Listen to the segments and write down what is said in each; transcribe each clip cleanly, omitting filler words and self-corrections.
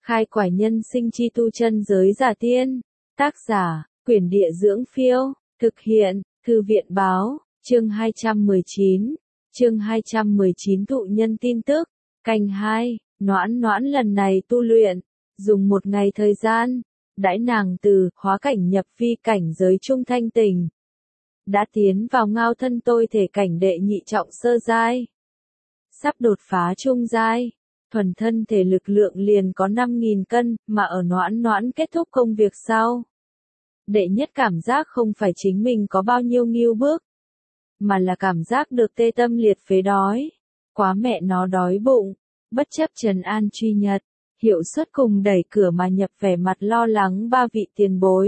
Khai quải nhân sinh chi tu chân giới giả tiên. Tác giả, Quyển Địa Dưỡng Phiêu. Thực hiện, Thư viện Báo. Chương 219. Chương 219 thụ nhân tin tức. Canh 2. Noãn Noãn lần này tu luyện, dùng một ngày thời gian, đãi nàng từ hóa cảnh nhập vi cảnh giới trung thanh tình, đã tiến vào ngao thân tôi thể cảnh đệ nhị trọng sơ giai, sắp đột phá trung giai. Thuần thân thể lực lượng liền có 5.000 cân, mà ở Noãn Noãn kết thúc công việc sau, đệ nhất cảm giác không phải chính mình có bao nhiêu nghiêu bước, mà là cảm giác được tê tâm liệt phế đói. Quá mẹ nó đói bụng, bất chấp trần an truy nhật, hiệu suất cùng đẩy cửa mà nhập vẻ mặt lo lắng ba vị tiền bối.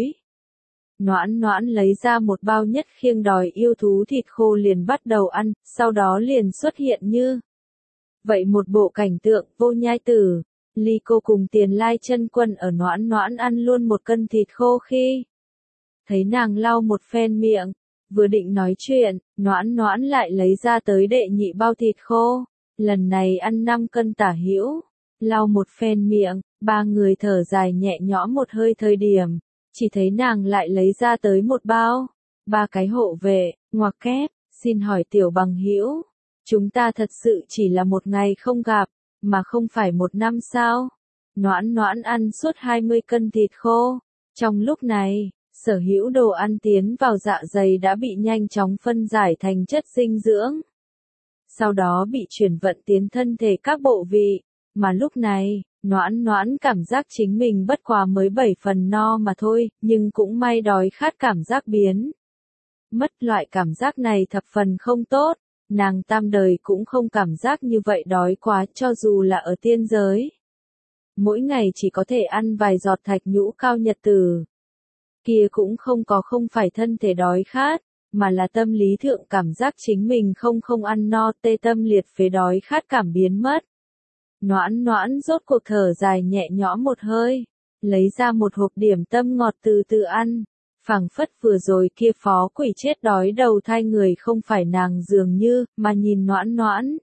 Noãn Noãn lấy ra một bao nhất khiêng đòi yêu thú thịt khô liền bắt đầu ăn, sau đó liền xuất hiện như vậy một bộ cảnh tượng. Vô Nhai Tử, Ly Cô cùng Tiền Lai Chân Quân ở Noãn Noãn ăn luôn một cân thịt khô khi thấy nàng lau một phen miệng, vừa định nói chuyện, Noãn Noãn lại lấy ra tới đệ nhị bao thịt khô, lần này ăn 5 cân tả hữu. Lau một phen miệng, ba người thở dài nhẹ nhõm một hơi thời điểm, chỉ thấy nàng lại lấy ra tới một bao. Ba cái hộ vệ, ngoặc kép, xin hỏi tiểu bằng hữu, chúng ta thật sự chỉ là một ngày không gặp, mà không phải một năm sao? Noãn Noãn ăn suốt 20 cân thịt khô. Trong lúc này, sở hữu đồ ăn tiến vào dạ dày đã bị nhanh chóng phân giải thành chất dinh dưỡng, sau đó bị chuyển vận tiến thân thể các bộ vị. Mà lúc này, Noãn Noãn cảm giác chính mình bất quá mới 7 phần no mà thôi, nhưng cũng may đói khát cảm giác biến mất. Loại cảm giác này thập phần không tốt, nàng tam đời cũng không cảm giác như vậy đói quá, cho dù là ở tiên giới. Mỗi ngày chỉ có thể ăn vài giọt thạch nhũ cao nhật tử. Kia cũng không phải thân thể đói khát, mà là tâm lý thượng cảm giác chính mình không ăn no, tê tâm liệt phế đói khát cảm biến mất. Noãn Noãn rốt cuộc thở dài nhẹ nhõm một hơi, lấy ra một hộp điểm tâm ngọt từ từ ăn, phảng phất vừa rồi kia phó quỷ chết đói đầu thai người không phải nàng dường như, mà nhìn Noãn Noãn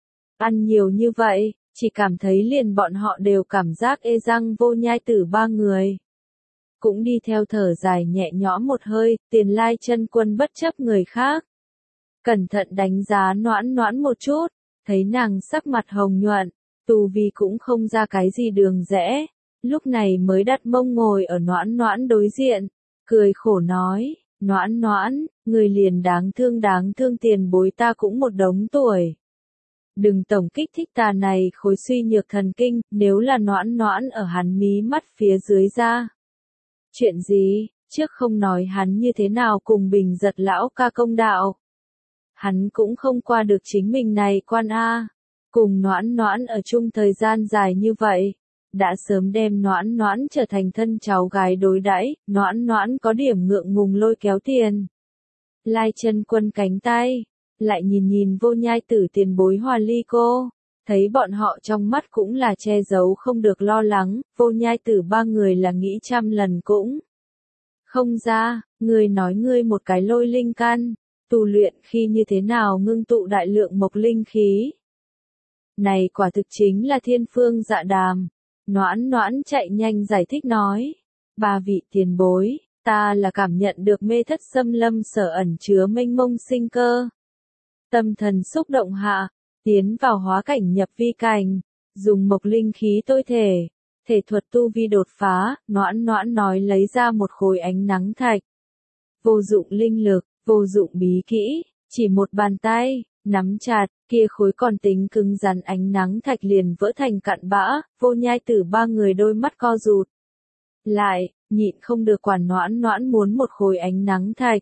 ăn nhiều như vậy, chỉ cảm thấy liền bọn họ đều cảm giác ê răng. Vô Nhai Tử ba người cũng đi theo thở dài nhẹ nhõm một hơi. Tiền Lai Chân Quân bất chấp người khác, cẩn thận đánh giá Noãn Noãn một chút, thấy nàng sắc mặt hồng nhuận, tu vi cũng không ra cái gì đường rẽ, lúc này mới đặt mông ngồi ở Noãn Noãn đối diện, cười khổ nói, Noãn Noãn, người liền đáng thương, tiền bối ta cũng một đống tuổi. Đừng tổng kích thích ta này khối suy nhược thần kinh. Nếu là Noãn Noãn ở hắn mí mắt phía dưới ra chuyện gì, trước không nói hắn như thế nào cùng Bình Giật lão ca công đạo, hắn cũng không qua được chính mình này quan a. Cùng Noãn Noãn ở chung thời gian dài như vậy, đã sớm đem Noãn Noãn trở thành thân cháu gái đối đãi. Noãn Noãn có điểm ngượng ngùng lôi kéo Tiền Lai Chân Quân cánh tay, lại nhìn Vô Nhai Tử tiền bối hòa Ly Cô, thấy bọn họ trong mắt cũng là che giấu không được lo lắng. Vô Nhai Tử ba người là nghĩ trăm lần cũng không ra, ngươi nói ngươi một cái lôi linh căn, tu luyện khi như thế nào ngưng tụ đại lượng mộc linh khí. Này quả thực chính là thiên phương dạ đàm. Noãn Noãn chạy nhanh giải thích nói, ba vị tiền bối, ta là cảm nhận được mê thất xâm lâm sở ẩn chứa mênh mông sinh cơ. Tâm thần xúc động hạ, tiến vào hóa cảnh nhập vi cảnh, dùng mộc linh khí tôi thể thuật tu vi đột phá. Noãn Noãn nói lấy ra một khối ánh nắng thạch. Vô dụng linh lực, vô dụng bí kỹ, chỉ một bàn tay nắm chặt, kia khối còn tính cứng rắn ánh nắng thạch liền vỡ thành cặn bã. Vô Nhai Tử ba người đôi mắt co rụt lại, nhịn không được quản Noãn Noãn muốn một khối ánh nắng thạch.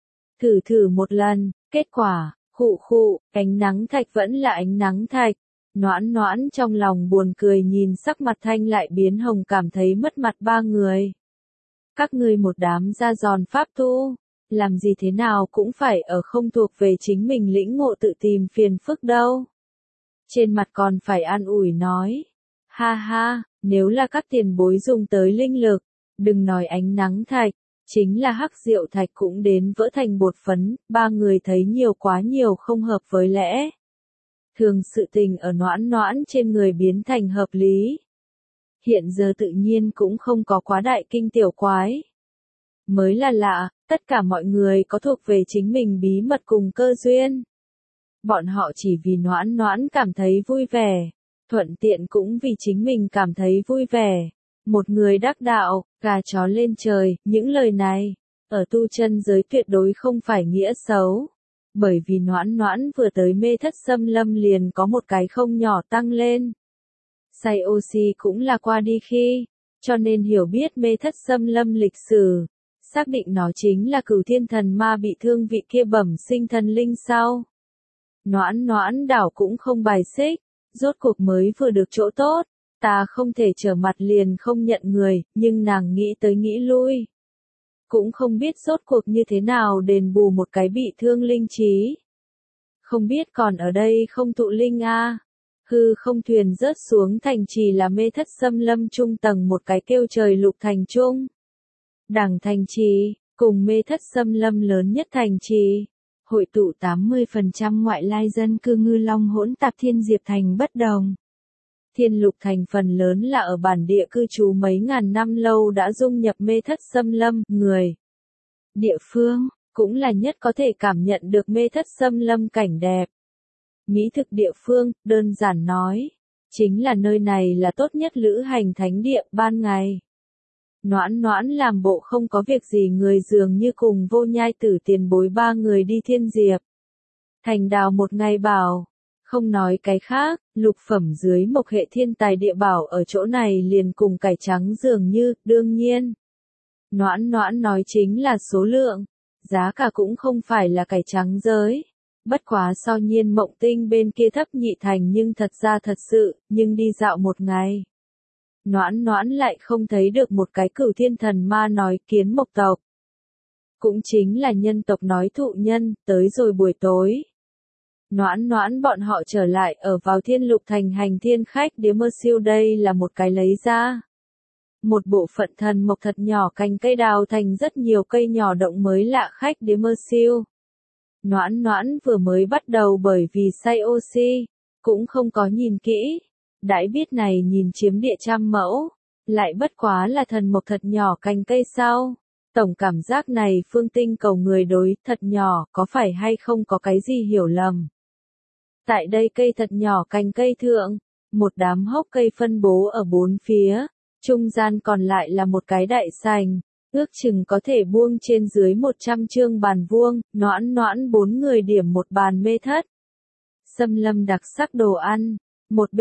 Thử một lần, kết quả, khụ, ánh nắng thạch vẫn là ánh nắng thạch. Noãn Noãn trong lòng buồn cười nhìn sắc mặt thanh lại biến hồng, cảm thấy mất mặt ba người. Các ngươi một đám da giòn pháp tu, làm gì thế nào cũng phải ở không thuộc về chính mình lĩnh ngộ tự tìm phiền phức đâu. Trên mặt còn phải an ủi nói, ha ha, nếu là các tiền bối dùng tới linh lực, đừng nói ánh nắng thạch, chính là hắc diệu thạch cũng đến vỡ thành bột phấn. Ba người thấy nhiều quá nhiều không hợp với lẽ thường sự tình ở Noãn Noãn trên người biến thành hợp lý. hiện giờ tự nhiên cũng không có quá đại kinh tiểu quái. Mới là lạ, tất cả mọi người có thuộc về chính mình bí mật cùng cơ duyên. Bọn họ chỉ vì Noãn Noãn cảm thấy vui vẻ, thuận tiện cũng vì chính mình cảm thấy vui vẻ. Một người đắc đạo, gà chó lên trời, những lời này, ở tu chân giới tuyệt đối không phải nghĩa xấu. Bởi vì Noãn Noãn vừa tới Mê Thất Xâm Lâm liền có một cái không nhỏ tăng lên. Say oxy cũng là qua đi khi, cho nên hiểu biết Mê Thất Xâm Lâm lịch sử, xác định nó chính là Cửu Thiên Thần Ma bị thương vị kia bẩm sinh thần linh sau. Noãn Noãn đảo cũng không bài xích, rốt cuộc mới vừa được chỗ tốt, ta không thể trở mặt liền không nhận người, nhưng nàng nghĩ tới nghĩ lui. Cũng không biết rốt cuộc như thế nào đền bù một cái bị thương linh trí. Không biết còn ở đây không tụ linh a? Hư không thuyền rớt xuống thành trì là Mê Thất Xâm Lâm trung tầng một cái kêu trời lục thành trung. Đằng thành trì, cùng Mê Thất Xâm Lâm lớn nhất thành trì, hội tụ 80% ngoại lai dân cư ngư long hỗn tạp Thiên Diệp Thành bất đồng. Thiên Lục Thành phần lớn là ở bản địa cư trú mấy ngàn năm lâu đã dung nhập Mê Thất Xâm Lâm, người địa phương, cũng là nhất có thể cảm nhận được Mê Thất Xâm Lâm cảnh đẹp. Mỹ thực địa phương, đơn giản nói, chính là nơi này là tốt nhất lữ hành thánh địa ban ngày. Noãn Noãn làm bộ không có việc gì người dường như cùng Vô Nhai Tử tiền bối ba người đi Thiên Diệp Thành đào một ngày bảo. Không nói cái khác, lục phẩm dưới mộc hệ thiên tài địa bảo ở chỗ này liền cùng cải trắng dường như, đương nhiên. Noãn Noãn nói chính là số lượng, giá cả cũng không phải là cải trắng giới. Bất quá so Nhiên Mộng Tinh bên kia thấp nhị thành nhưng thật ra thật sự, nhưng đi dạo một ngày. Noãn Noãn lại không thấy được một cái Cửu Thiên Thần Ma nói kiến mộc tộc. Cũng chính là nhân tộc nói thụ nhân, tới rồi buổi tối. Noãn Noãn bọn họ trở lại ở vào Thiên Lục Thành hành thiên khách đế mơ siêu đây là một cái lấy ra. Một bộ phận thần mộc thật nhỏ cành cây đào thành rất nhiều cây nhỏ động mới lạ khách đế mơ siêu. Noãn Noãn vừa mới bắt đầu bởi vì say oxy, cũng không có nhìn kỹ. Đãi biết này nhìn chiếm địa 100 mẫu, lại bất quá là thần mộc thật nhỏ cành cây sau. Tổng cảm giác này phương tinh cầu người đối thật nhỏ có phải hay không có cái gì hiểu lầm. Tại đây cây thật nhỏ cành cây thượng, một đám hốc cây phân bố ở bốn phía, trung gian còn lại là một cái đại sành, ước chừng có thể buông trên dưới 100 chương bàn vuông, Noãn Noãn 4 người điểm một bàn Mê Thất Xâm Lâm đặc sắc đồ ăn, một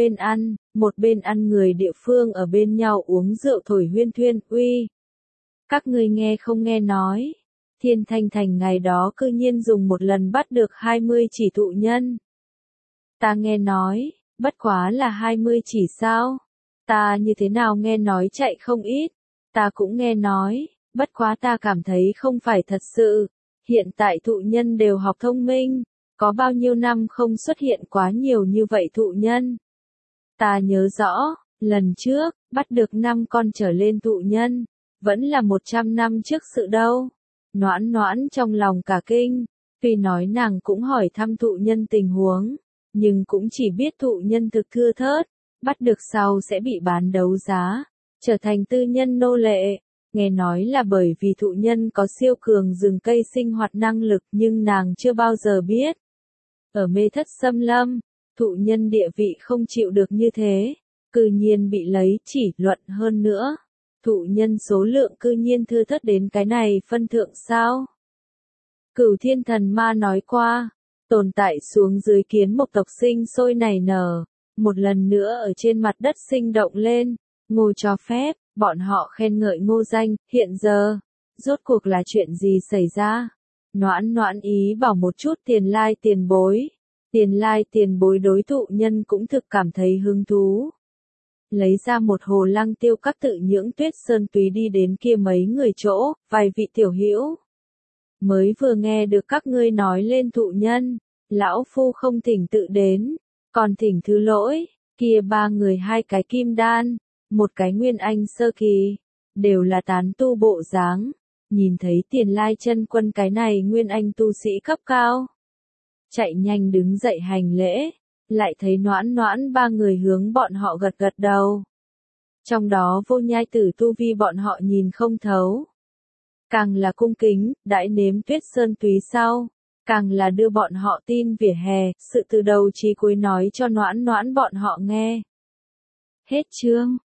bên ăn người địa phương ở bên nhau uống rượu thổi huyên thuyên, uy. Các ngươi nghe không nghe nói, Thiên Thanh Thành ngày đó cư nhiên dùng một lần bắt được 20 chỉ thụ nhân. Ta nghe nói, bất quá là 20 chỉ sao? Ta như thế nào nghe nói chạy không ít? Ta cũng nghe nói, bất quá ta cảm thấy không phải thật sự. Hiện tại thụ nhân đều học thông minh, có bao nhiêu năm không xuất hiện quá nhiều như vậy thụ nhân. Ta nhớ rõ, lần trước, bắt được 5 con trở lên thụ nhân, vẫn là 100 năm trước sự đâu. Noãn Noãn trong lòng cả kinh, tuy nói nàng cũng hỏi thăm thụ nhân tình huống, nhưng cũng chỉ biết thụ nhân thực thưa thớt, bắt được sau sẽ bị bán đấu giá, trở thành tư nhân nô lệ. Nghe nói là bởi vì thụ nhân có siêu cường rừng cây sinh hoạt năng lực nhưng nàng chưa bao giờ biết. Ở Mê Thất Xâm Lâm, thụ nhân địa vị không chịu được như thế, cư nhiên bị lấy chỉ luận hơn nữa. Thụ nhân số lượng cư nhiên thưa thớt đến cái này phân thượng sao? Cửu Thiên Thần Ma nói qua, tồn tại xuống dưới kiến mộc tộc sinh sôi nảy nở, một lần nữa ở trên mặt đất sinh động lên, Ngô cho phép, bọn họ khen ngợi Ngô danh, hiện giờ, rốt cuộc là chuyện gì xảy ra? Noãn Noãn ý bảo một chút tiền lai tiền bối đối thụ nhân cũng thực cảm thấy hứng thú. Lấy ra một hồ lăng tiêu các tự nhưỡng Tuyết Sơn túy đi đến kia mấy người chỗ, vài vị tiểu hữu. Mới vừa nghe được các ngươi nói lên thụ nhân, lão phu không thỉnh tự đến, còn thỉnh thứ lỗi, kia 3 người 2 cái kim đan, một cái nguyên anh sơ kỳ, đều là tán tu bộ dáng, nhìn thấy Tiền Lai chân quân cái này nguyên anh tu sĩ cấp cao. Chạy nhanh đứng dậy hành lễ, lại thấy Noãn Noãn 3 người hướng bọn họ gật gật đầu. Trong đó Vô Nhai Tử tu vi bọn họ nhìn không thấu. Càng là cung kính, đãi nếm Tuyết Sơn túy sau, càng là đưa bọn họ tin vỉa hè, sự từ đầu chí cuối nói cho Noãn Noãn bọn họ nghe. Hết chương.